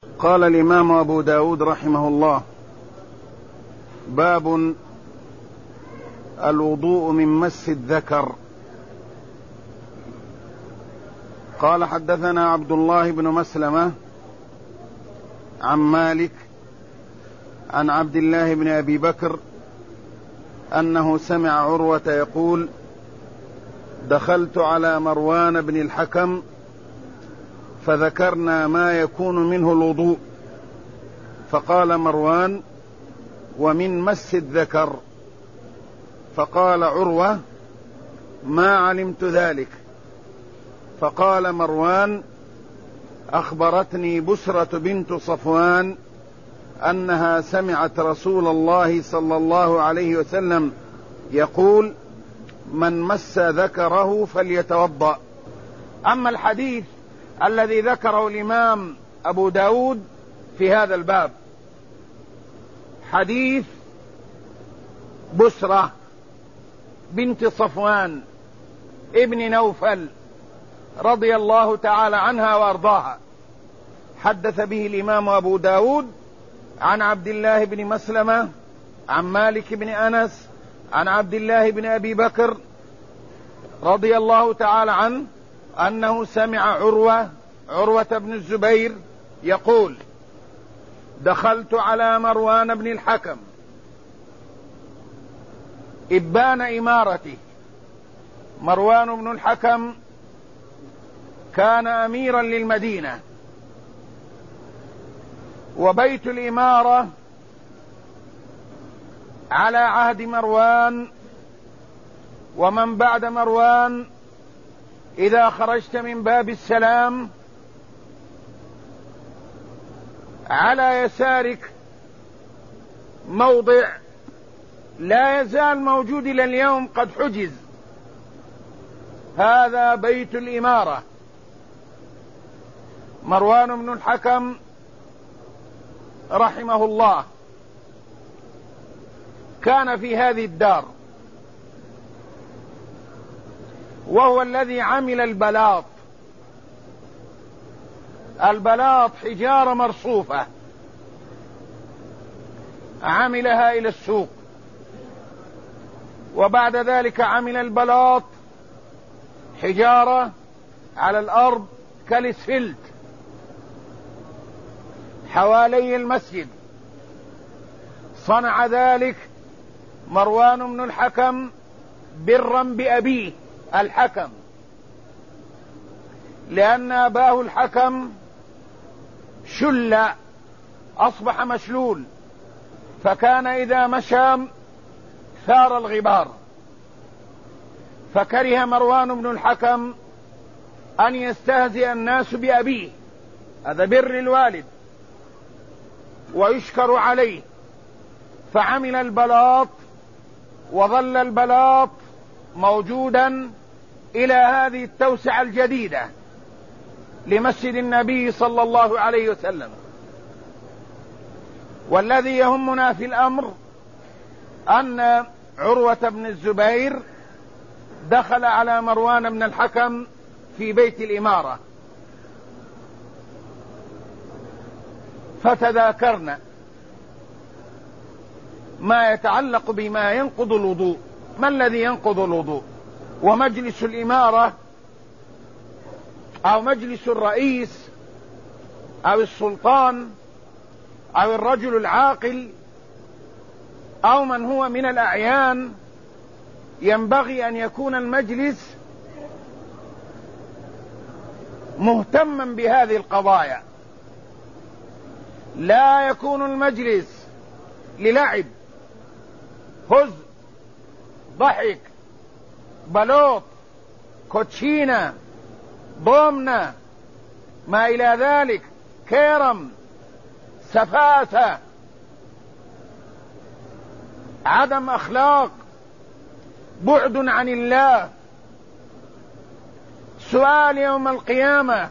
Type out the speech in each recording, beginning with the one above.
قال الإمام أبو داود رحمه الله: باب الوضوء من مس الذكر. قال: حدثنا عبد الله بن مسلمة عن مالك عن عبد الله بن أبي بكر أنه سمع عروة يقول: دخلت على مروان بن الحكم فذكرنا ما يكون منه الوضوء، فقال مروان: ومن مس الذكر. فقال عروة: ما علمت ذلك. فقال مروان: أخبرتني بسرة بنت صفوان أنها سمعت رسول الله صلى الله عليه وسلم يقول: من مس ذكره فليتوضأ. أما الحديث الذي ذكره الإمام أبو داود في هذا الباب، حديث بسرة بنت صفوان ابن نوفل رضي الله تعالى عنها وأرضاها، حدث به الإمام أبو داود عن عبد الله بن مسلمة عن مالك بن أنس عن عبد الله بن أبي بكر رضي الله تعالى عنه أنه سمع عروة بن الزبير يقول: دخلت على مروان بن الحكم إبان إمارته. مروان بن الحكم كان أميرا للمدينة، وبيت الإمارة على عهد مروان ومن بعد مروان. إذا خرجت من باب السلام على يسارك موضع لا يزال موجود إلى اليوم، قد حجز، هذا بيت الإمارة. مروان بن الحكم رحمه الله كان في هذه الدار، وهو الذي عمل البلاط. البلاط حجارة مرصوفة، عملها إلى السوق، وبعد ذلك عمل البلاط حجارة على الأرض كالاسفلت حوالي المسجد. صنع ذلك مروان بن الحكم برا بأبيه الحكم، لأن أباه الحكم شل، أصبح مشلول، فكان إذا مشى ثار الغبار، فكره مروان بن الحكم أن يستهزئ الناس بأبيه، هذا بر الوالد ويشكر عليه، فعمل البلاط، وظل البلاط موجودا إلى هذه التوسعة الجديدة لمسجد النبي صلى الله عليه وسلم. والذي يهمنا في الأمر أن عروة بن الزبير دخل على مروان بن الحكم في بيت الإمارة، فتذاكرنا ما يتعلق بما ينقض الوضوء. ما الذي ينقض الوضوء؟ ومجلس الإمارة أو مجلس الرئيس أو السلطان أو الرجل العاقل أو من هو من الأعيان، ينبغي أن يكون المجلس مهتما بهذه القضايا، لا يكون المجلس للعب، هزء، ضحك، بلوط، كوتشينة، ضمنة، ما إلى ذلك، كيرم، سفاسة، عدم أخلاق، بعد عن الله، سؤال يوم القيامة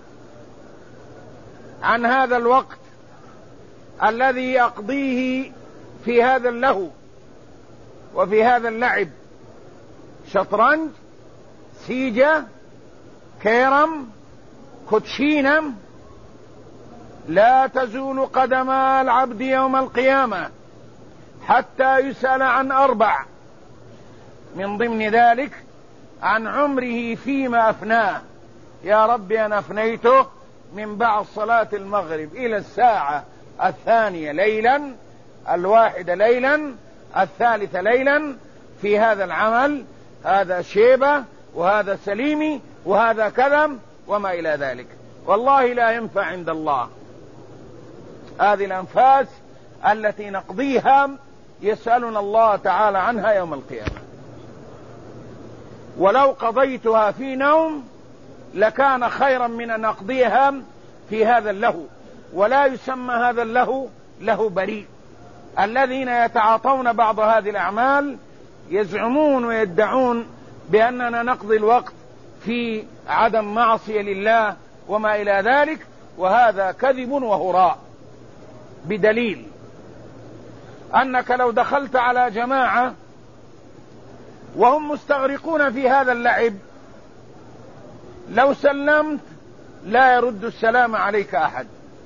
عن هذا الوقت الذي يقضيه في هذا اللهو وفي هذا اللعب، شطرنج، سيجة، كيرم، كوتشينة، لا تزول قدم العبد يوم القيامة حتى يسأل عن 4، من ضمن ذلك عن عمره فيما أفناه. يا رب أنا أفنيته من بعد صلاة المغرب إلى الساعة 2 ليلا، 1 ليلا، 3 ليلا في هذا العمل، هذا شيبة وهذا سليمي وهذا كذا وما إلى ذلك. والله لا ينفع عند الله هذه الأنفاس التي نقضيها، يسألنا الله تعالى عنها يوم القيامة. ولو قضيتها في نوم لكان خيرا من أن أقضيها في هذا اللهو. ولا يسمى هذا اللهو له بريء. الذين يتعاطون بعض هذه الأعمال يزعمون ويدعون بأننا نقضي الوقت في عدم معصية لله وما إلى ذلك، وهذا كذب وهراء، بدليل أنك لو دخلت على جماعة وهم مستغرقون في هذا اللعب، لو سلمت لا يرد السلام عليك أحد،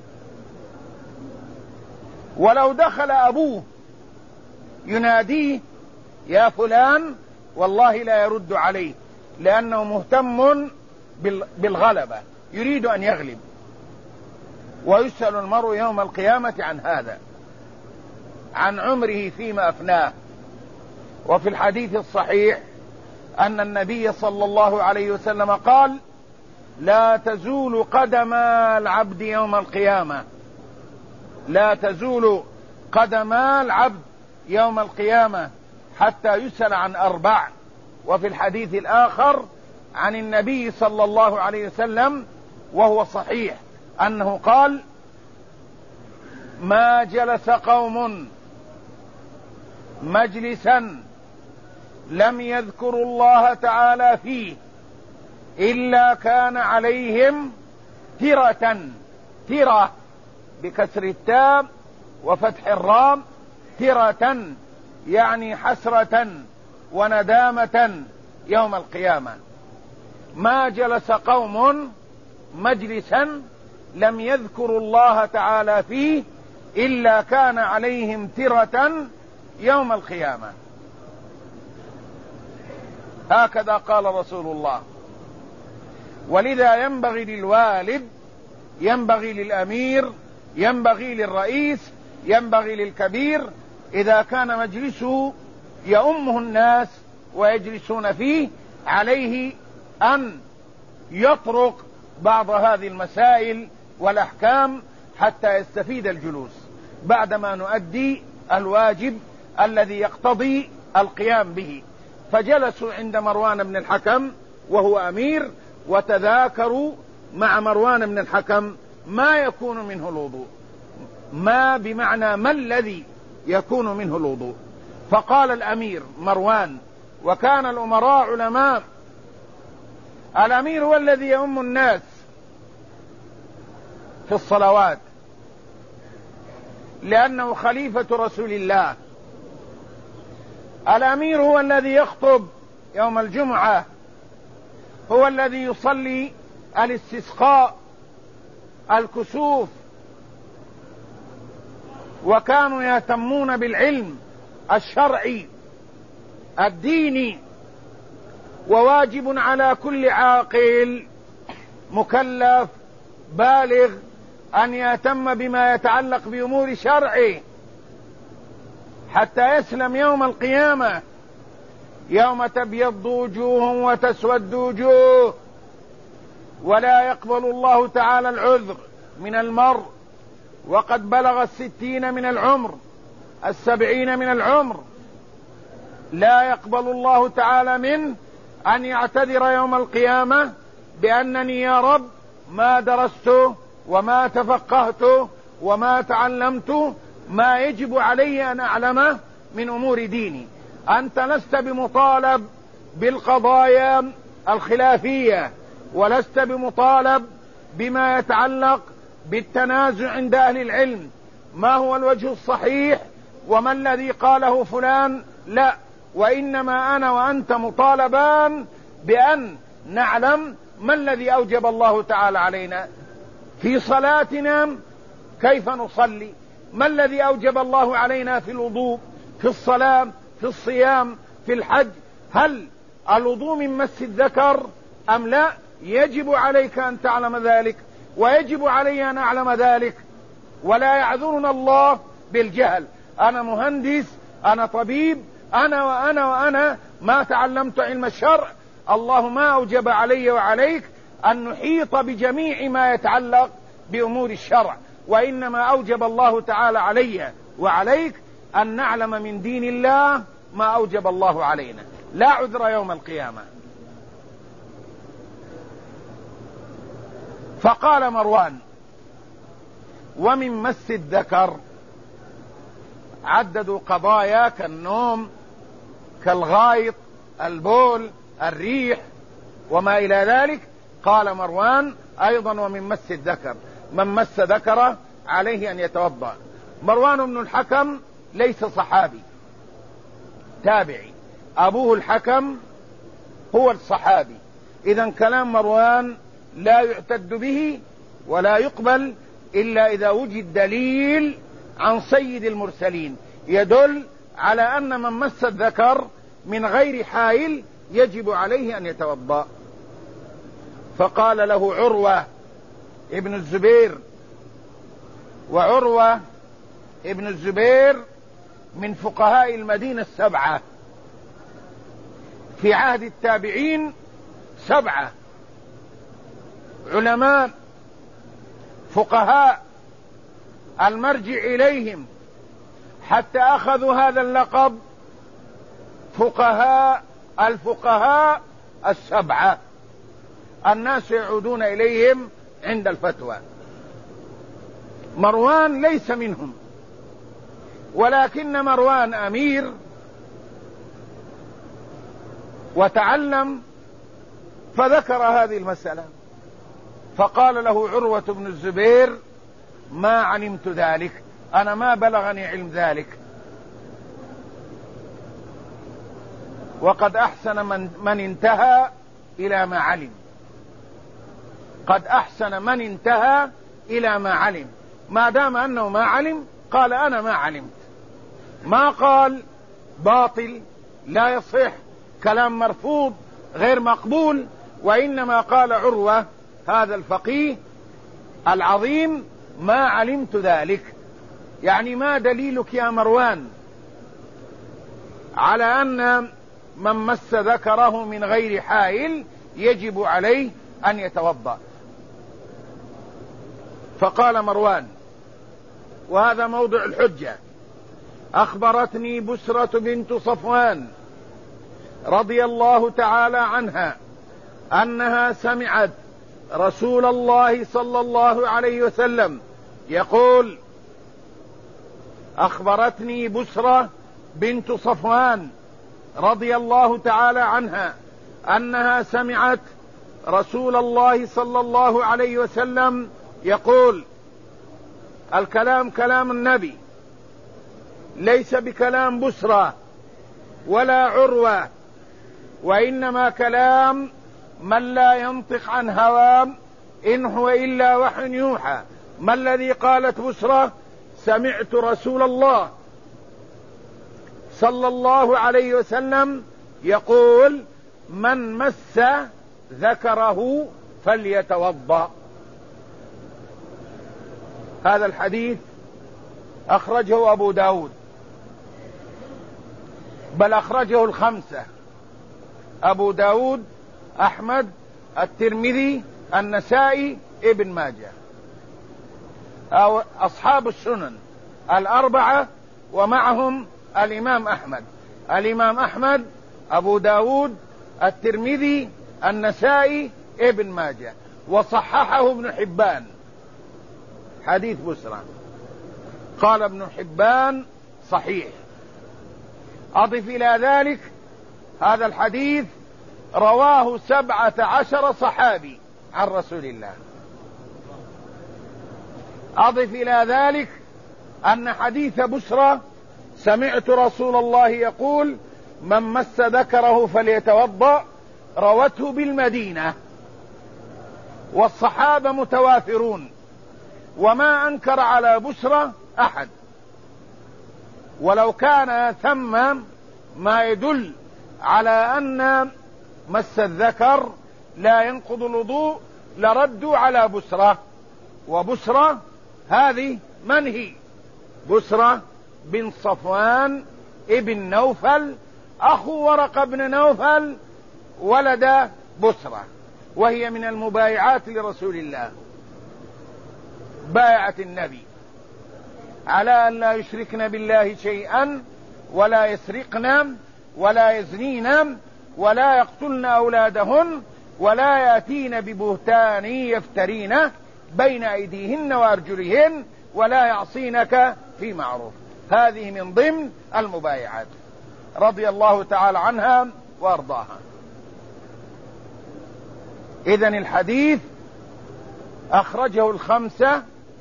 ولو دخل أبوه يناديه يا فلان والله لا يرد عليه، لأنه مهتم بالغلبة، يريد أن يغلب. ويسأل المرء يوم القيامة عن هذا، عن عمره فيما أفناه. وفي الحديث الصحيح أن النبي صلى الله عليه وسلم قال لا تزول قدم العبد يوم القيامة، لا تزول قدم العبد يوم القيامة حتى يسأل عن 4. وفي الحديث الآخر عن النبي صلى الله عليه وسلم وهو صحيح أنه قال ما جلس قوم مجلسا لم يذكروا الله تعالى فيه إلا كان عليهم ترة بكسر التاء وفتح الرام، ترة يعني حسرة وندامة يوم القيامة. ما جلس قوم مجلسا لم يذكروا الله تعالى فيه إلا كان عليهم ترة يوم القيامة. هكذا قال رسول الله. ولذا ينبغي للوالد، ينبغي للأمير، ينبغي للرئيس، ينبغي للكبير إذا كان مجلسه يؤمه الناس ويجلسون فيه، عليه أن يطرق بعض هذه المسائل والأحكام حتى يستفيد الجلوس بعدما نؤدي الواجب الذي يقتضي القيام به. فجلسوا عند مروان بن الحكم وهو أمير، وتذاكروا مع مروان بن الحكم ما يكون منه الوضوء، ما بمعنى ما الذي يكون منه الوضوء. فقال الأمير مروان، وكان الأمراء علماء، الأمير هو الذي يؤم الناس في الصلوات لأنه خليفة رسول الله. الأمير هو الذي يخطب يوم الجمعة، هو الذي يصلي الاستسقاء، الكسوف. وكانوا يهتمون بالعلم الشرعي الديني. وواجب على كل عاقل مكلف بالغ أن يهتم بما يتعلق بأمور شرعه حتى يسلم يوم القيامة، يوم تبيض وجوه وتسود وجوه، ولا يقبل الله تعالى العذر من المرء وقد بلغ 60 من العمر، 70 من العمر، لا يقبل الله تعالى منه أن يعتذر يوم القيامة بأنني يا رب ما درست وما تفقهت وما تعلمت ما يجب علي أن أعلمه من أمور ديني. أنت لست بمطالب بالقضايا الخلافية، ولست بمطالب بما يتعلق بالتنازع عند أهل العلم، ما هو الوجه الصحيح وما الذي قاله فلان، لا، وإنما أنا وأنت مطالبان بأن نعلم ما الذي أوجب الله تعالى علينا في صلاتنا كيف نصلي؟ ما الذي أوجب الله علينا في الوضوء، في الصلاة، في الصيام، في الحج؟ هل الوضوء من مس الذكر أم لا؟ يجب عليك أن تعلم ذلك، ويجب علي أن أعلم ذلك، ولا يعذرنا الله بالجهل. أنا مهندس، أنا طبيب، أنا ما تعلمت علم الشرع. الله ما أوجب علي وعليك أن نحيط بجميع ما يتعلق بأمور الشرع، وإنما أوجب الله تعالى علي وعليك أن نعلم من دين الله ما أوجب الله علينا. لا عذر يوم القيامة. فقال مروان: ومن مس الذكر، عددوا قضايا كالنوم، كالغائط، البول، الريح وما إلى ذلك. قال مروان أيضا: ومن مس الذكر، من مس ذكره عليه أن يتوضأ. مروان بن الحكم ليس صحابي، تابعي، أبوه الحكم هو الصحابي. إذن كلام مروان لا يعتد به ولا يقبل إلا إذا وجد دليل عن سيد المرسلين يدل على أن من مس الذكر من غير حائل يجب عليه أن يتوضأ. فقال له عروة ابن الزبير، وعروة ابن الزبير من فقهاء المدينة السبعة في عهد التابعين، 7 علماء فقهاء المرجع إليهم حتى أخذوا هذا اللقب، الفقهاء 7 الناس يعودون إليهم عند الفتوى. مروان ليس منهم، ولكن مروان أمير وتعلم فذكر هذه المسألة. فقال له عروة بن الزبير: ما علمت ذلك، أنا ما بلغني علم ذلك. وقد أحسن من انتهى إلى ما علم، قد أحسن من انتهى إلى ما علم. ما دام أنه ما علم قال أنا ما علمت، ما قال باطل لا يصح، كلام مرفوض غير مقبول، وإنما قال عروة هذا الفقيه العظيم: ما علمت ذلك. يعني ما دليلك يا مروان على أن من مس ذكره من غير حائل يجب عليه أن يتوضأ؟ فقال مروان، وهذا موضع الحجة: أخبرتني بسرة بنت صفوان رضي الله تعالى عنها أنها سمعت رسول الله صلى الله عليه وسلم يقول. أخبرتني بسرة بنت صفوان رضي الله تعالى عنها أنها سمعت رسول الله صلى الله عليه وسلم يقول. الكلام كلام النبي، ليس بكلام بسرة ولا عروة، وإنما كلام من لا ينطق عن هوى إن هو إلا وحي يوحى. ما الذي قالت بسرة؟ سمعت رسول الله صلى الله عليه وسلم يقول: من مس ذكره فليتوضأ. هذا الحديث أخرجه أبو داود، بل أخرجه 5: أبو داود، أحمد، الترمذي، النسائي، ابن ماجه، أو أصحاب السنن 4 ومعهم الإمام أحمد. الإمام أحمد، أبو داود، الترمذي، النسائي، ابن ماجه، وصححه ابن حبان حديث بسرة، قال ابن حبان صحيح. أضف إلى ذلك هذا الحديث رواه 17 صحابي عن رسول الله. أضف إلى ذلك أن حديث بسرة سمعت رسول الله يقول: من مس ذكره فليتوضأ، روته بالمدينة، والصحابة متوافرون، وما أنكر على بسرة أحد، ولو كان ثم ما يدل على أن مس الذكر لا ينقض الوضوء لردوا على بسرة. وبسرة هذه من هي؟ بسرة بن صفوان ابن نوفل أخو ورقة بن نوفل ولد بسرة، وهي من المبايعات لرسول الله، بايعت النبي على أن لا يشركن بالله شيئا ولا يسرقن ولا يزنين ولا يقتلن أولادهن ولا يأتين ببهتان يفترينه بين أيديهن وأرجلهن ولا يعصينك في معروف. هذه من ضمن المبايعات رضي الله تعالى عنها وأرضاها. إذن الحديث أخرجه الخمسة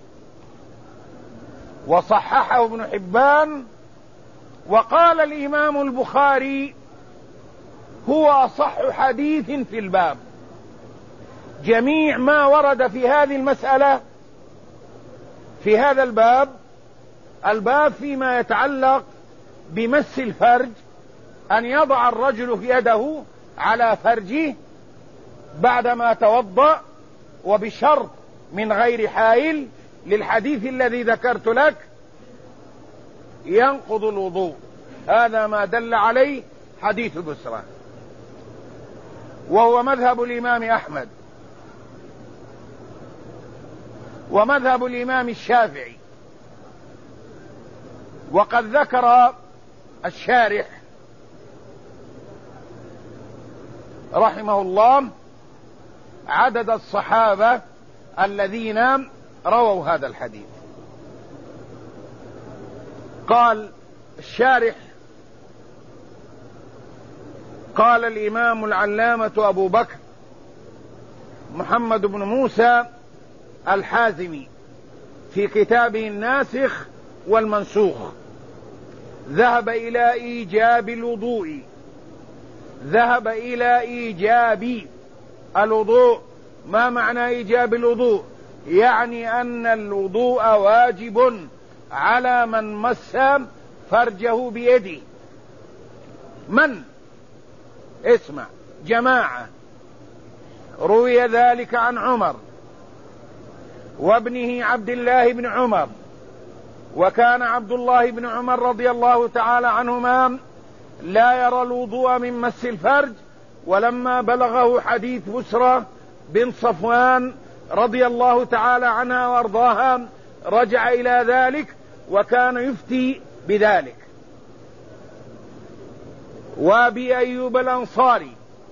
وصححه ابن حبان، وقال الإمام البخاري هو أصح حديث في الباب. جميع ما ورد في هذه المسألة في هذا الباب فيما يتعلق بمس الفرج، أن يضع الرجل يده على فرجه بعدما توضأ وبشرط من غير حائل، للحديث الذي ذكرت لك ينقض الوضوء. هذا ما دل عليه حديث بسرة، وهو مذهب الإمام أحمد ومذهب الإمام الشافعي. وقد ذكر الشارح رحمه الله عدد الصحابة الذين رووا هذا الحديث. قال الشارح: قال الإمام العلامة أبو بكر محمد بن موسى الحازمي في كتابه الناسخ والمنسوخ: ذهب إلى إيجاب الوضوء. ذهب إلى إيجاب الوضوء. ما معنى إيجاب الوضوء؟ يعني أن الوضوء واجب على من مس فرجه بيده. من؟ اسمع، جماعة. روي ذلك عن عمر وابنه عبد الله بن عمر، وكان عبد الله بن عمر رضي الله تعالى عنهما لا يرى الوضوء من مس الفرج، ولما بلغه حديث بسرة بن صفوان رضي الله تعالى عنها وارضاها رجع إلى ذلك وكان يفتي بذلك. وابي أيوب الأنصاري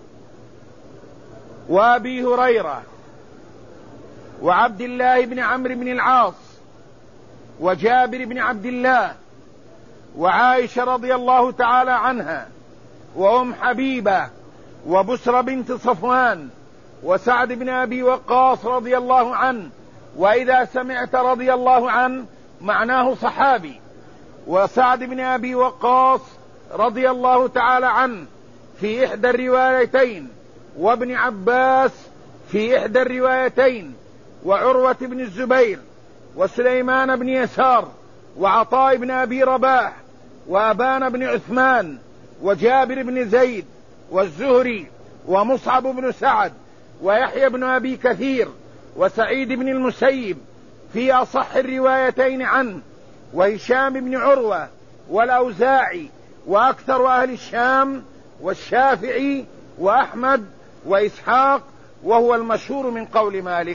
وابي هريرة وعبد الله بن عمرو بن العاص وجابر بن عبد الله وعائشة رضي الله تعالى عنها وأم حبيبة وبسرة بنت صفوان وسعد بن أبي وقاص رضي الله عنه. وإذا سمعت رضي الله عنه معناه صحابي. وسعد بن أبي وقاص رضي الله تعالى عنه في إحدى الروايتين، وابن عباس في إحدى الروايتين، وعروة بن الزبير وسليمان بن يسار وعطاء بن أبي رباح وأبان بن عثمان وجابر بن زيد والزهري ومصعب بن سعد ويحيى بن أبي كثير وسعيد بن المسيب في أصح الروايتين عنه، وهشام بن عروة والأوزاعي وأكثر أهل الشام والشافعي وأحمد وإسحاق، وهو المشهور من قول مالك.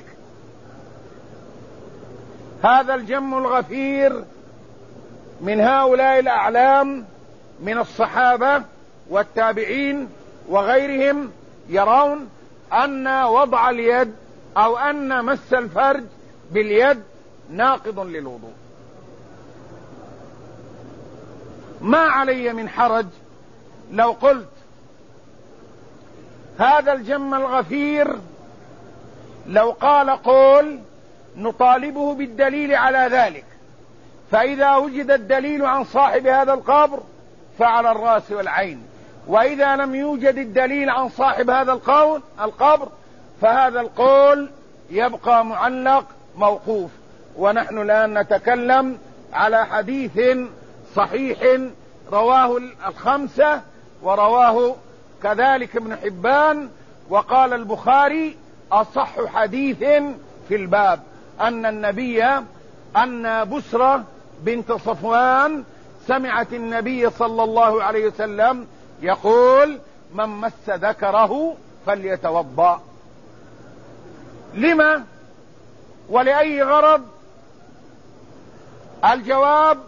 هذا الجم الغفير من هؤلاء الأعلام من الصحابة والتابعين وغيرهم يرون أن وضع اليد أو أن مس الفرج باليد ناقض للوضوء. ما علي من حرج لو قلت هذا الجم الغفير لو قال قول نطالبه بالدليل على ذلك، فإذا وجد الدليل عن صاحب هذا القبر فعلى الرأس والعين، وإذا لم يوجد الدليل عن صاحب هذا القبر فهذا القول يبقى معلق موقوف. ونحن الآن نتكلم على حديث صحيح رواه الخمسة، ورواه كذلك ابن حبان، وقال البخاري أصح حديث في الباب أن بسرة بنت صفوان سمعت النبي صلى الله عليه وسلم يقول: من مس ذكره فليتوضأ. لما ولأي غرض؟ الجواب: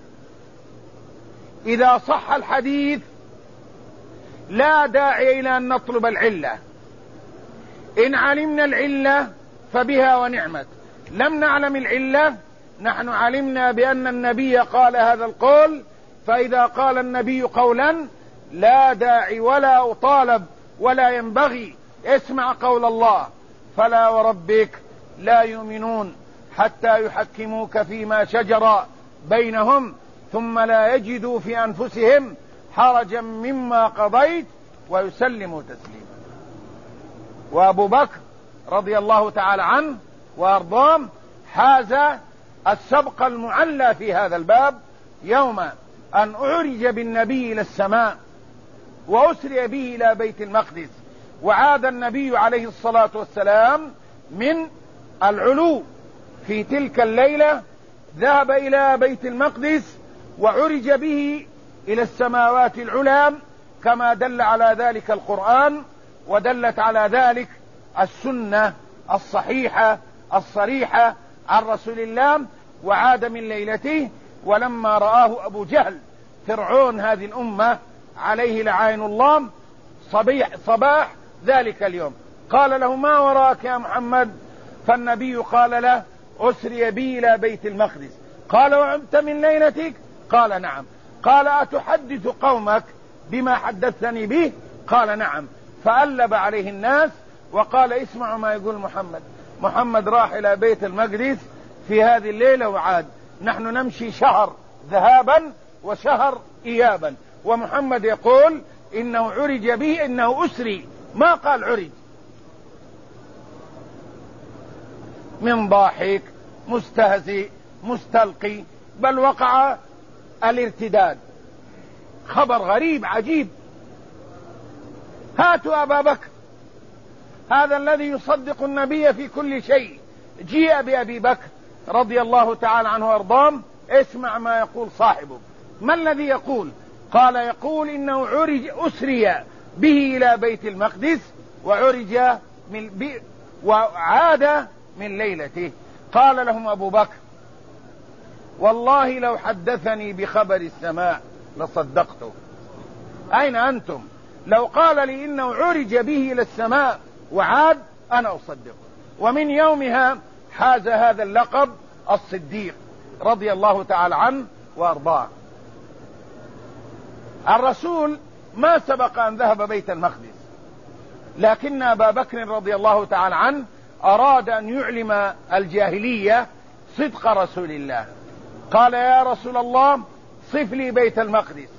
إذا صح الحديث لا داعي إلى أن نطلب العلة. إن علمنا العلة فبها ونعمت، لم نعلم العلة نحن علمنا بأن النبي قال هذا القول، فإذا قال النبي قولا لا داعي ولا أطالب ولا ينبغي. اسمع قول الله: فلا وربك لا يؤمنون حتى يحكموك فيما شجر بينهم ثم لا يجدوا في أنفسهم حرجا مما قضيت ويسلموا تسليما. وأبو بكر رضي الله تعالى عنه وأرضاه حاز السبق المعلى في هذا الباب يوم أن أعرج بالنبي إلى السماء وأسري به إلى بيت المقدس، وعاد النبي عليه الصلاة والسلام من العلو في تلك الليلة، ذهب إلى بيت المقدس وعرج به إلى السماوات العلى كما دل على ذلك القرآن، ودلت على ذلك السنة الصحيحة الصريحة عن رسول الله. وعاد من ليلته، ولما رآه أبو جهل فرعون هذه الأمة عليه لعائن الله صباح ذلك اليوم قال له: ما وراك يا محمد؟ فالنبي قال له: أسري بي إلى بيت المقدس. قال: وعمت من ليلتك؟ قال: نعم. قال: أتحدث قومك بما حدثني به؟ قال: نعم. فألب عليه الناس وقال: اسمعوا ما يقول محمد راح إلى بيت المقدس في هذه الليلة وعاد. نحن نمشي شهر ذهابا وشهر إيابا، ومحمد يقول إنه عرج به، إنه أسري، ما قال عرج. من ضاحك مستهزئ مستلقي، بل وقع الارتداد. خبر غريب عجيب. هاتوا أبا بكر، هذا الذي يصدق النبي في كل شيء. جيء بأبي بكر رضي الله تعالى عنه وارضاه. اسمع ما يقول صاحبه. ما الذي يقول؟ قال: يقول إنه أسري به إلى بيت المقدس وعاد من ليلته. قال لهم أبو بكر: والله لو حدثني بخبر السماء لصدقته. أين أنتم؟ لو قال لي إنه عرج به إلى السماء وعاد أنا أصدقه. ومن يومها حاز هذا اللقب الصديق رضي الله تعالى عنه وأرضاه. الرسول ما سبق أن ذهب بيت المقدس، لكن أبا بكر رضي الله تعالى عنه أراد أن يعلم الجاهلية صدق رسول الله. قال: يا رسول الله صف لي بيت المقدس.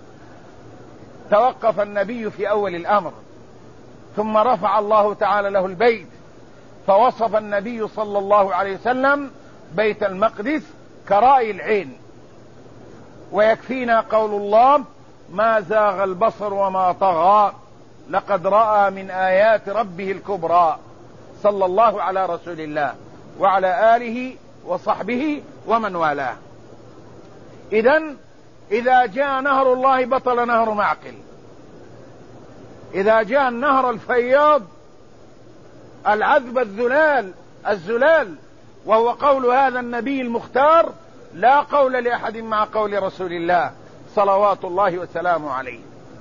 توقف النبي في أول الأمر، ثم رفع الله تعالى له البيت، فوصف النبي صلى الله عليه وسلم بيت المقدس كرأي العين. ويكفينا قول الله: ما زاغ البصر وما طغى لقد رأى من آيات ربه الكبرى. صلى الله على رسول الله وعلى آله وصحبه ومن والاه. إذا جاء نهر الله بطل نهر معقل. إذا جاء النهر الفياض العذب الزلال، وهو قول هذا النبي المختار، لا قول لأحد مع قول رسول الله صلوات الله وسلامه عليه.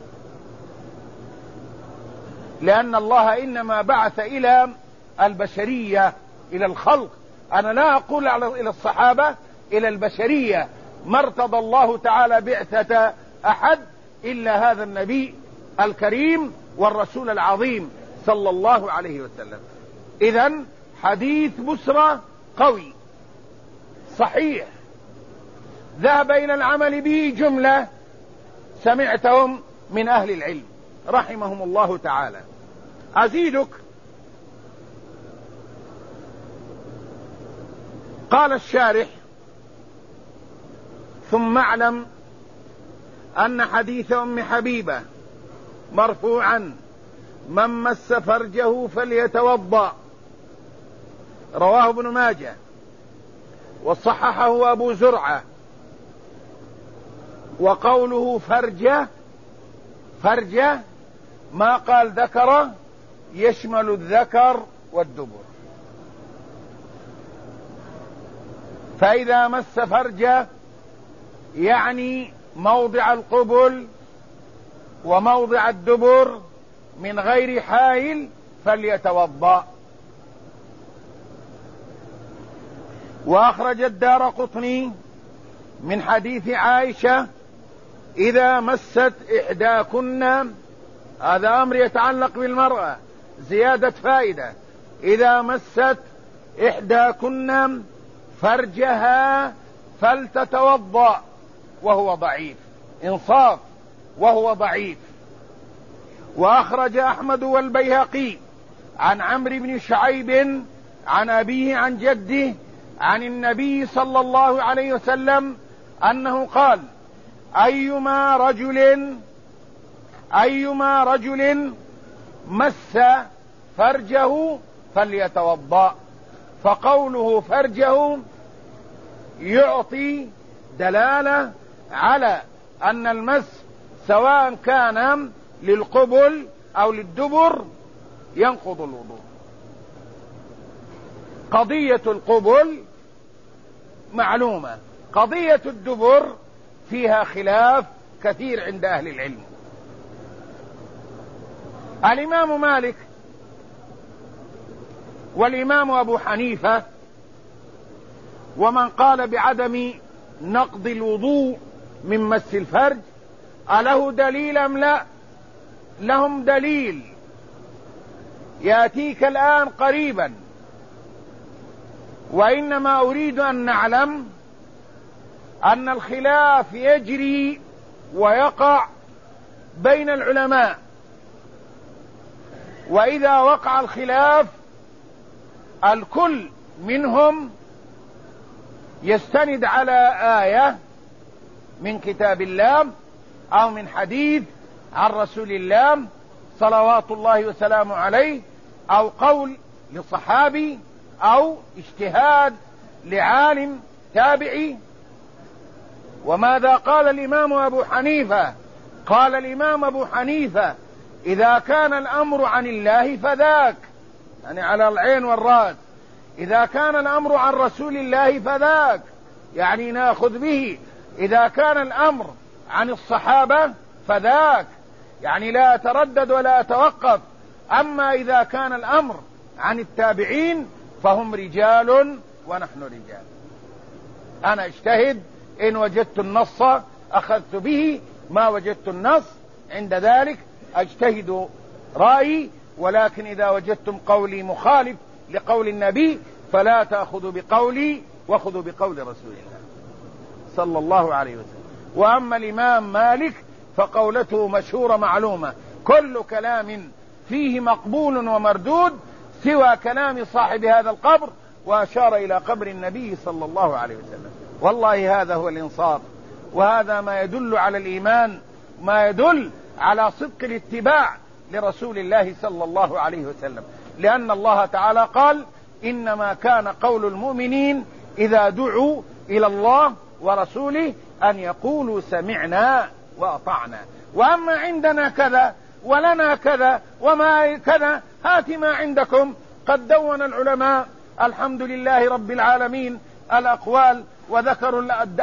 لأن الله إنما بعث إلى البشرية، إلى الخلق. أنا لا أقول إلى الصحابة، إلى البشرية. ما ارتضى الله تعالى بعثة أحد إلا هذا النبي الكريم والرسول العظيم صلى الله عليه وسلم. إذن حديث بسرى قوي صحيح، ذهب إلى العمل به جملة سمعتهم من أهل العلم رحمهم الله تعالى. أزيدك قال الشارح: ثم اعلم أن حديث أم حبيبة مرفوعا من مس فرجه فليتوضأ رواه ابن ماجه وصححه أبو زرعة. وقوله فرجة ما قال ذكر، يشمل الذكر والدبر. فإذا مس فرجه يعني موضع القبل وموضع الدبر من غير حائل فليتوضأ. وأخرج الدارقطني من حديث عائشة: إذا مست إحداكن، هذا أمر يتعلق بالمرأة، زيادة فائدة، إذا مست إحداكن فرجها فلتتوضأ، وهو ضعيف، إنصاف، وهو ضعيف. وأخرج أحمد والبيهقي عن عمرو بن شعيب عن أبيه عن جده عن النبي صلى الله عليه وسلم أنه قال: أيما رجل مس فرجه فليتوضأ. فقوله فرجه يعطي دلالة على أن المس سواء كان للقبل أو للدبر ينقض الوضوء. قضية القبل معلومة، قضية الدبر فيها خلاف كثير عند أهل العلم. الإمام مالك والإمام أبو حنيفة ومن قال بعدم نقض الوضوء من مس الفرج أله دليل أم لا؟ لهم دليل يأتيك الآن قريبا، وإنما أريد أن نعلم أن الخلاف يجري ويقع بين العلماء، وإذا وقع الخلاف الكل منهم يستند على آية من كتاب الله أو من حديث عن رسول الله صلوات الله وسلامه عليه، أو قول لصحابي، أو اجتهاد لعالم تابعي. وماذا قال الإمام أبو حنيفة؟ قال الإمام أبو حنيفة: إذا كان الأمر عن الله فذاك، يعني على العين والرأس. إذا كان الأمر عن رسول الله فذاك، يعني نأخذ به. إذا كان الأمر عن الصحابة فذاك، يعني لا أتردد ولا أتوقف. أما إذا كان الأمر عن التابعين فهم رجال ونحن رجال. أنا اجتهد، إن وجدت النص أخذت به، ما وجدت النص عند ذلك أجتهد رأيي. ولكن إذا وجدتم قولي مخالف لقول النبي فلا تأخذوا بقولي وخذوا بقول رسول الله صلى الله عليه وسلم. وأما الإمام مالك فقولته مشهورة معلومة: كل كلام فيه مقبول ومردود سوى كلام صاحب هذا القبر، وأشار إلى قبر النبي صلى الله عليه وسلم. والله هذا هو الإنصاف، وهذا ما يدل على الإيمان، ما يدل على صدق الاتباع لرسول الله صلى الله عليه وسلم. لأن الله تعالى قال: إنما كان قول المؤمنين إذا دعوا إلى الله ورسوله أن يقولوا سمعنا وأطعنا. وأما عندنا كذا ولنا كذا وما كذا، هات ما عندكم. قد دون العلماء الحمد لله رب العالمين الأقوال، وذكروا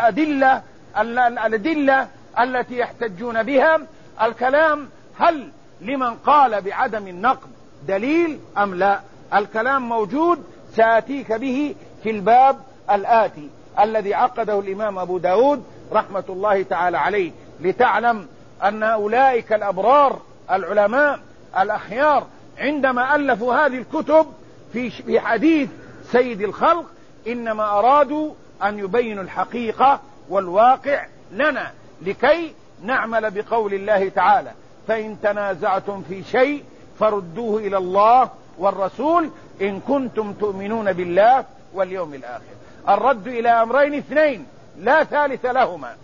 الأدلة التي يحتجون بها. الكلام هل لمن قال بعدم النقض دليل أم لا؟ الكلام موجود، سآتيك به في الباب الآتي الذي عقده الإمام أبو داود رحمة الله تعالى عليه، لتعلم أن أولئك الأبرار العلماء الأخيار عندما ألفوا هذه الكتب في حديث سيد الخلق إنما أرادوا أن يبينوا الحقيقة والواقع لنا، لكي نعمل بقول الله تعالى: فإن تنازعتم في شيء فردوه إلى الله والرسول إن كنتم تؤمنون بالله واليوم الآخر. الرد إلى أمرين اثنين لا ثالث لهما: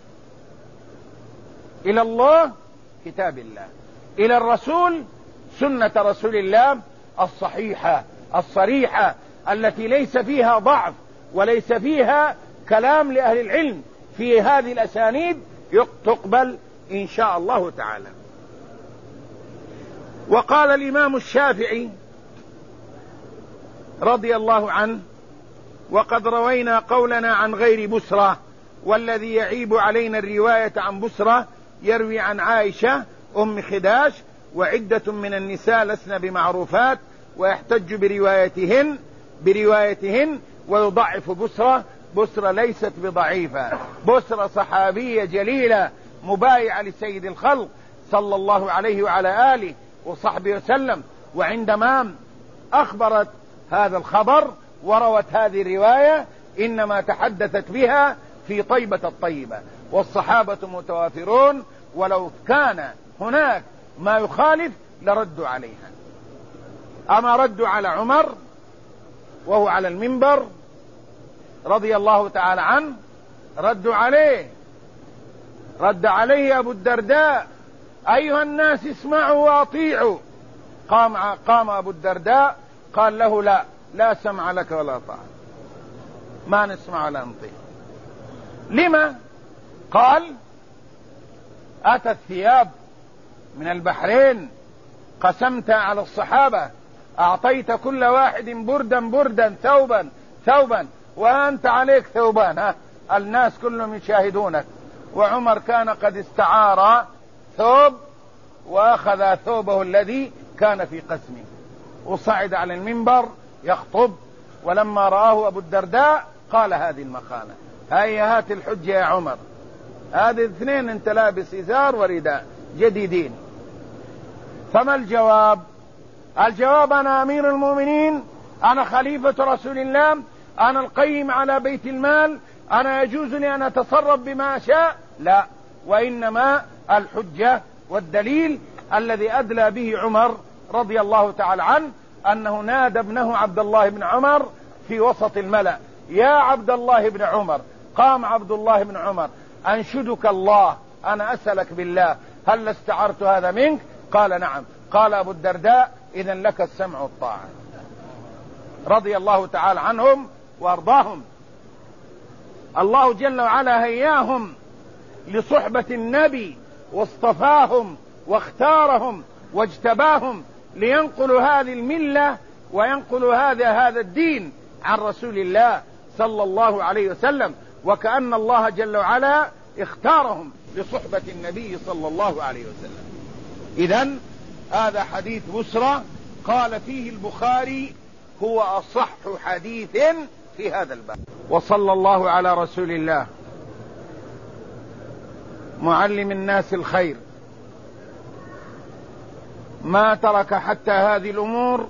إلى الله كتاب الله، إلى الرسول سنة رسول الله الصحيحة الصريحة التي ليس فيها ضعف وليس فيها كلام لأهل العلم، في هذه الأسانيد تقبل إن شاء الله تعالى. وقال الإمام الشافعي رضي الله عنه: وقد روينا قولنا عن غير بسرى، والذي يعيب علينا الرواية عن بسرى يروي عن عائشة أم خداش وعدة من النساء لسن بمعروفات، ويحتج بروايتهن ويضعف بسرى. بسرى ليست بضعيفة، بسرى صحابية جليلة مبايعة لسيد الخلق صلى الله عليه وعلى آله وصحبه وسلم، وعندما أخبرت هذا الخبر وروت هذه الرواية إنما تحدثت بها في طيبة الطيبة، والصحابة متوافرون، ولو كان هناك ما يخالف لردوا عليها. أما ردوا على عمر وهو على المنبر رضي الله تعالى عنه، ردوا عليه، رد عليه أبو الدرداء: أيها الناس اسمعوا وأطيعوا. قام أبو الدرداء قال له: لا سمع لك ولا طاعة، ما نسمع ولا نطيع. لما؟ قال: أتى الثياب من البحرين، قسمت على الصحابة، أعطيت كل واحد بردا ثوبا، وأنت عليك ثوبان، الناس كلهم يشاهدونك. وعمر كان قد استعار ثوب وأخذ ثوبه الذي كان في قسمه وصعد على المنبر يخطب. ولما رآه أبو الدرداء قال هذه المقالة: هيا هات الحجة يا عمر، هذه الاثنين انت لابس إزار ورداء جديدين. فما الجواب؟ الجواب: أنا أمير المؤمنين، أنا خليفة رسول الله، أنا القيم على بيت المال، أنا يجوز لي أن أتصرف بما أشاء؟ لا، وإنما الحجة والدليل الذي أدلى به عمر رضي الله تعالى عنه أنه نادى ابنه عبد الله بن عمر في وسط الملأ: يا عبد الله بن عمر. قام عبد الله بن عمر: أنشدك الله، أنا أسألك بالله، هل استعرت هذا منك؟ قال: نعم. قال أبو الدرداء: إذن لك السمع والطاعة. رضي الله تعالى عنهم وأرضاهم. الله جل وعلا هياهم لصحبة النبي واصطفاهم واختارهم واجتباهم لينقلوا هذه الملة وينقلوا هذا الدين عن رسول الله صلى الله عليه وسلم، وكأن الله جل وعلا اختارهم لصحبة النبي صلى الله عليه وسلم. إذن هذا حديث بسرى قال فيه البخاري: هو أصح حديث في هذا الباب. وصلى الله على رسول الله معلم الناس الخير، ما ترك حتى هذه الأمور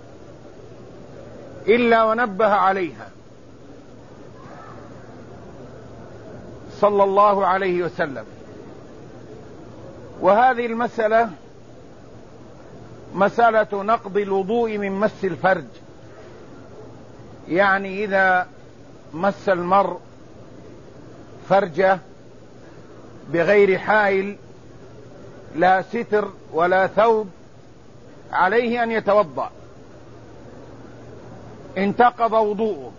إلا ونبه عليها صلى الله عليه وسلم. وهذه المسألة مسألة نقض الوضوء من مس الفرج، يعني إذا مس المرء فرجه بغير حائل لا ستر ولا ثوب عليه أن يتوضأ، انتقض وضوءه.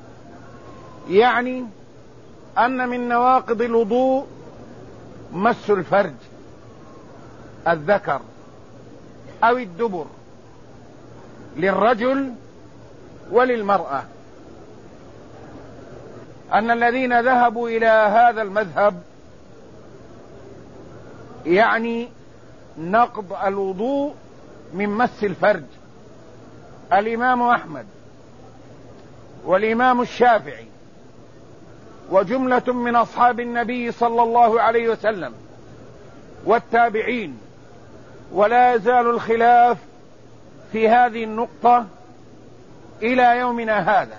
يعني أن من نواقض الوضوء مس الفرج، الذكر أو الدبر، للرجل وللمرأة. أن الذين ذهبوا إلى هذا المذهب يعني نقض الوضوء من مس الفرج الإمام أحمد والإمام الشافعي وجملة من أصحاب النبي صلى الله عليه وسلم والتابعين، ولا يزال الخلاف في هذه النقطة إلى يومنا هذا.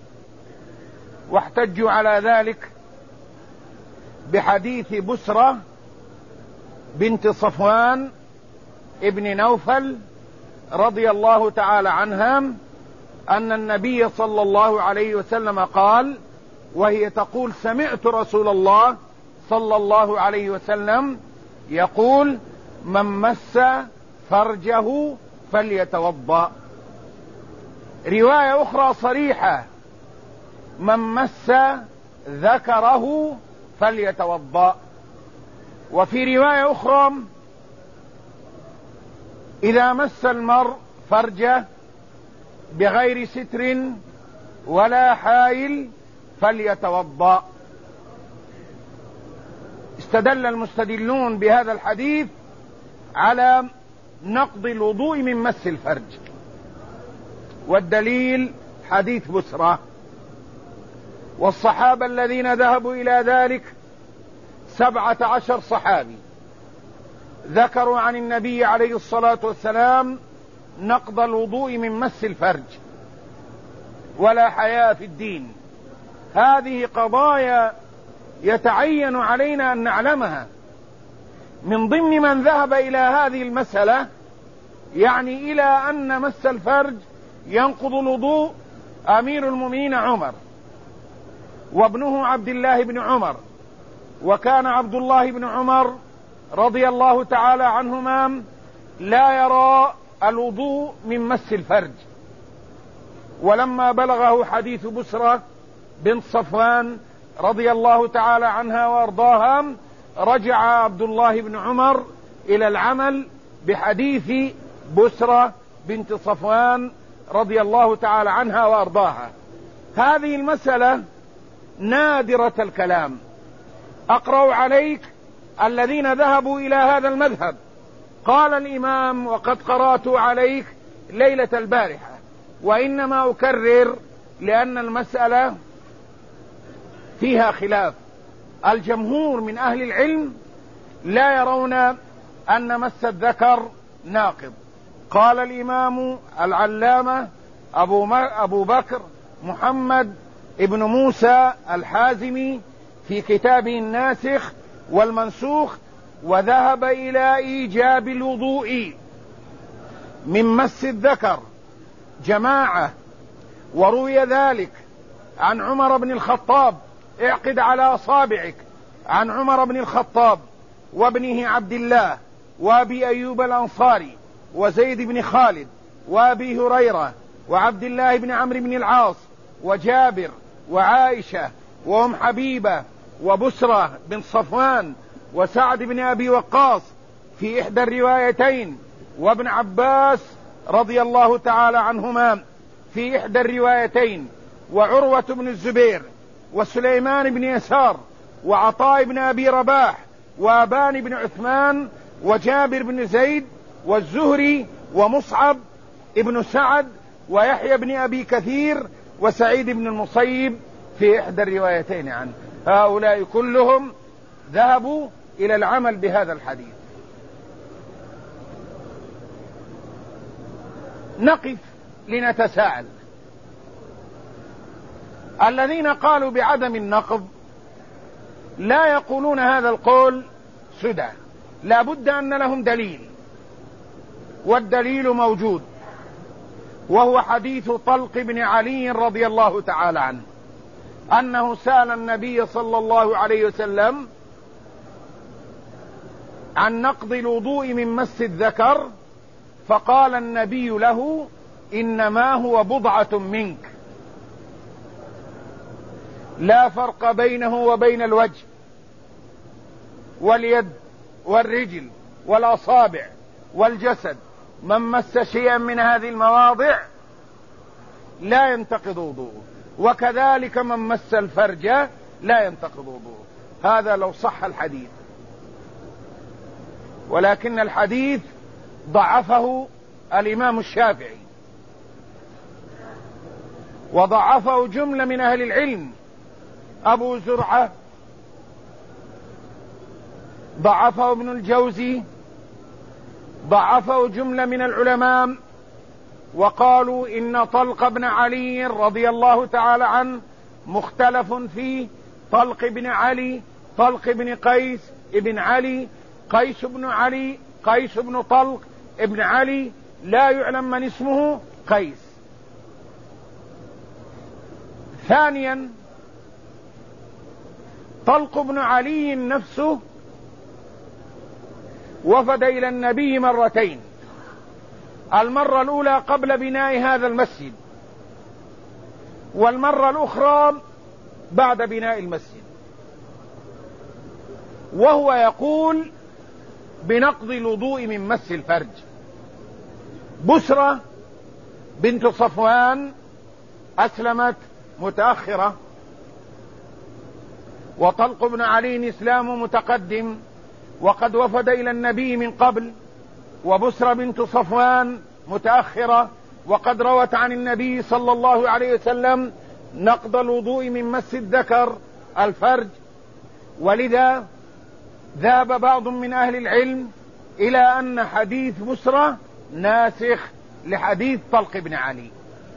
واحتجوا على ذلك بحديث بسرة بنت صفوان ابن نوفل رضي الله تعالى عنها أن النبي صلى الله عليه وسلم قال: وهي تقول: سمعت رسول الله صلى الله عليه وسلم يقول: من مس فرجه فليتوضأ. رواية أخرى صريحة: من مس ذكره فليتوضأ. وفي رواية أخرى: إذا مس المرء فرجه بغير ستر ولا حائل فليتوضأ. استدل المستدلون بهذا الحديث على نقض الوضوء من مس الفرج، والدليل حديث بسرى. والصحابة الذين ذهبوا إلى ذلك 17 صحابي ذكروا عن النبي عليه الصلاة والسلام نقض الوضوء من مس الفرج، ولا حياء في الدين. هذه قضايا يتعين علينا أن نعلمها. من ضمن من ذهب إلى هذه المسألة، يعني إلى أن مس الفرج ينقض الوضوء، أمير المؤمنين عمر وابنه عبد الله بن عمر. وكان عبد الله بن عمر رضي الله تعالى عنهما لا يرى الوضوء من مس الفرج. ولما بلغه حديث بسرى بنت صفوان رضي الله تعالى عنها وارضاها، رجع عبد الله بن عمر إلى العمل بحديث بسرى بنت صفوان رضي الله تعالى عنها وارضاها. هذه المسألة نادرة الكلام. أقرأ عليك الذين ذهبوا إلى هذا المذهب. قال الإمام: وقد قرأت عليك ليلة البارحة، وإنما أكرر لأن المسألة فيها خلاف. الجمهور من أهل العلم لا يرون أن مس الذكر ناقض. قال الإمام العلامة أبو بكر محمد ابن موسى الحازمي في كتابه الناسخ والمنسوخ: وذهب إلى إيجاب الوضوء من مس الذكر جماعة، وروي ذلك عن عمر بن الخطاب، اعقد على أصابعك، عن عمر بن الخطاب وابنه عبد الله وأبي أيوب الأنصاري وزيد بن خالد وأبي هريرة وعبد الله بن عمرو بن العاص وجابر وعائشة وأم حبيبة وبسرة بن صفوان وسعد بن أبي وقاص في إحدى الروايتين، وابن عباس رضي الله تعالى عنهما في إحدى الروايتين، وعروة بن الزبير وسليمان بن يسار وعطاء بن أبي رباح وأبان بن عثمان وجابر بن زيد والزهري ومصعب ابن سعد ويحيى بن أبي كثير وسعيد بن المصيب في إحدى الروايتين عنه. هؤلاء كلهم ذهبوا إلى العمل بهذا الحديث. نقف لنتساءل. الذين قالوا بعدم النقض لا يقولون هذا القول سدى، لا بد أن لهم دليل، والدليل موجود، وهو حديث طلق بن علي رضي الله تعالى عنه أنه سأل النبي صلى الله عليه وسلم عن نقض الوضوء من مس الذكر، فقال النبي له: إنما هو بضعة منك، لا فرق بينه وبين الوجه واليد والرجل والأصابع والجسد، من مس شيئا من هذه المواضع لا ينتقض وضوءه، وكذلك من مس الفرج لا ينتقض وضوءه. هذا لو صح الحديث، ولكن الحديث ضعفه الإمام الشافعي، وضعفه جملة من أهل العلم. أبو زرعة ضعفه، ابن الجوزي ضعفه، جملة من العلماء، وقالوا إن طلق بن علي رضي الله تعالى عنه مختلف فيه. طلق بن علي، طلق بن قيس ابن علي، قيس بن علي، قيس بن طلق ابن علي، لا يعلم من اسمه قيس. ثانيا طلق بن علي نفسه وفد إلى النبي مرتين، المرة الأولى قبل بناء هذا المسجد، والمرة الأخرى بعد بناء المسجد، وهو يقول بنقض الوضوء من مس الفرج. بسرة بنت صفوان أسلمت متأخرة، وطلق بن علي إسلامه متقدم وقد وفد إلى النبي من قبل، وبسرة بنت صفوان متأخرة وقد روت عن النبي صلى الله عليه وسلم نقض الوضوء من مس الذكر الفرج. ولذا ذهب بعض من أهل العلم إلى أن حديث بسرة ناسخ لحديث طلق بن علي،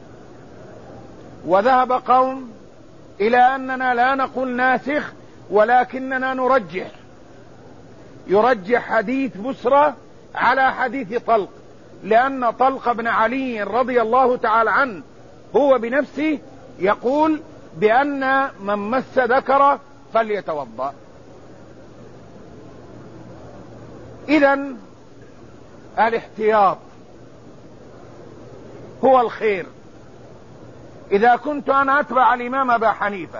وذهب قوم إلى أننا لا نقول ناسخ ولكننا يرجح حديث بسرة على حديث طلق، لأن طلق بن علي رضي الله تعالى عنه هو بنفسه يقول بأن من مس ذكره فليتوضأ. إذن الاحتياط هو الخير. إذا كنت أنا أتبع الإمام أبا حنيفة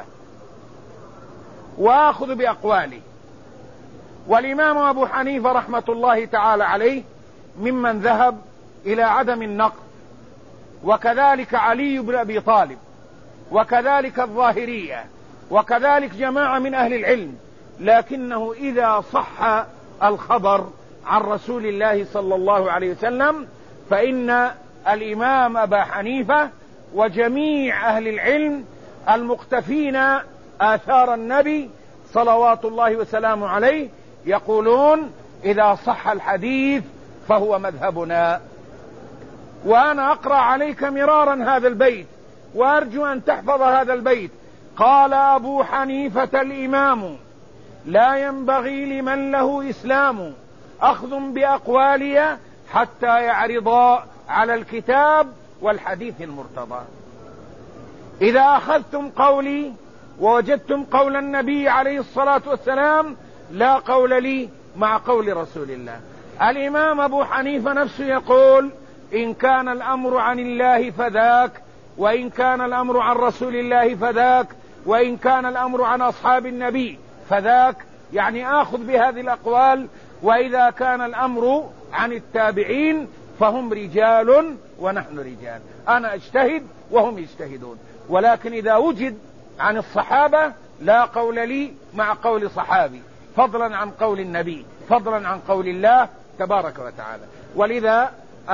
وأخذ بأقواله، والإمام أبو حنيفة رحمة الله تعالى عليه ممن ذهب إلى عدم النقض، وكذلك علي بن أبي طالب، وكذلك الظاهرية، وكذلك جماعة من أهل العلم، لكنه إذا صح الخبر عن رسول الله صلى الله عليه وسلم فإن الإمام أبا حنيفة وجميع أهل العلم المقتفين آثار النبي صلوات الله وسلامه عليه يقولون إذا صح الحديث فهو مذهبنا. وأنا أقرأ عليك مرارا هذا البيت وأرجو أن تحفظ هذا البيت. قال أبو حنيفة الإمام: لا ينبغي لمن له إسلام أخذ بأقوالي حتى يعرضا على الكتاب والحديث المرتضى. إذا أخذتم قولي ووجدتم قول النبي عليه الصلاة والسلام لا قول لي مع قول رسول الله. الإمام أبو حنيفة نفسه يقول: إن كان الأمر عن الله فذاك، وإن كان الأمر عن رسول الله فذاك، وإن كان الأمر عن أصحاب النبي فذاك، يعني آخذ بهذه الأقوال. وإذا كان الأمر عن التابعين فهم رجال ونحن رجال، أنا أجتهد وهم يجتهدون. ولكن إذا وجد عن الصحابة لا قول لي مع قول صحابي، فضلا عن قول النبي، فضلا عن قول الله تبارك وتعالى. ولذا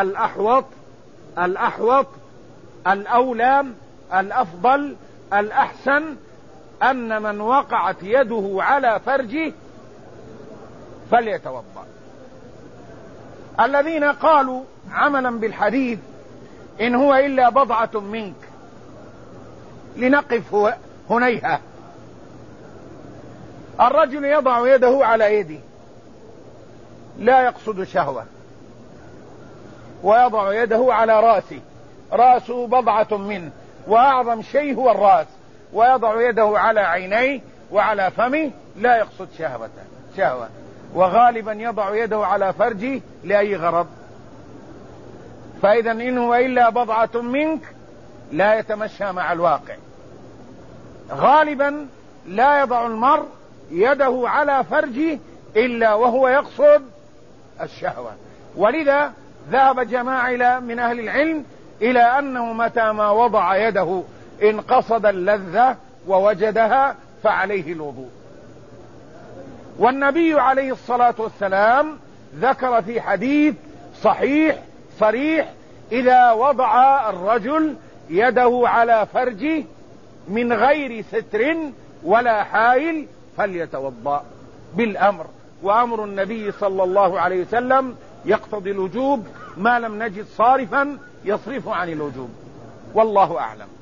الأحوط الأولى الأفضل الأحسن أن من وقعت يده على فرجه فليتوضأ. الذين قالوا عملا بالحديث إن هو إلا بضعة منك، لنقف هنيها. الرجل يضع يده على يده لا يقصد شهوة، ويضع يده على رأسه، رأسه بضعة منه وأعظم شيء هو الرأس، ويضع يده على عينيه وعلى فمه لا يقصد شهوة، وغالبا يضع يده على فرجه لأي غرض. فإذا إن هو إلا بضعة منك لا يتمشى مع الواقع. غالبا لا يضع المرء يده على فرجه إلا وهو يقصد الشهوة. ولذا ذهب جماعة من أهل العلم إلى أنه متى ما وضع يده إن قصد اللذة ووجدها فعليه الوضوء. والنبي عليه الصلاة والسلام ذكر في حديث صحيح صريح: إذا وضع الرجل يده على فرجه من غير ستر ولا حائل فليتوضأ بالأمر. وأمر النبي صلى الله عليه وسلم يقتضي الوجوب ما لم نجد صارفا يصرف عن الوجوب، والله أعلم.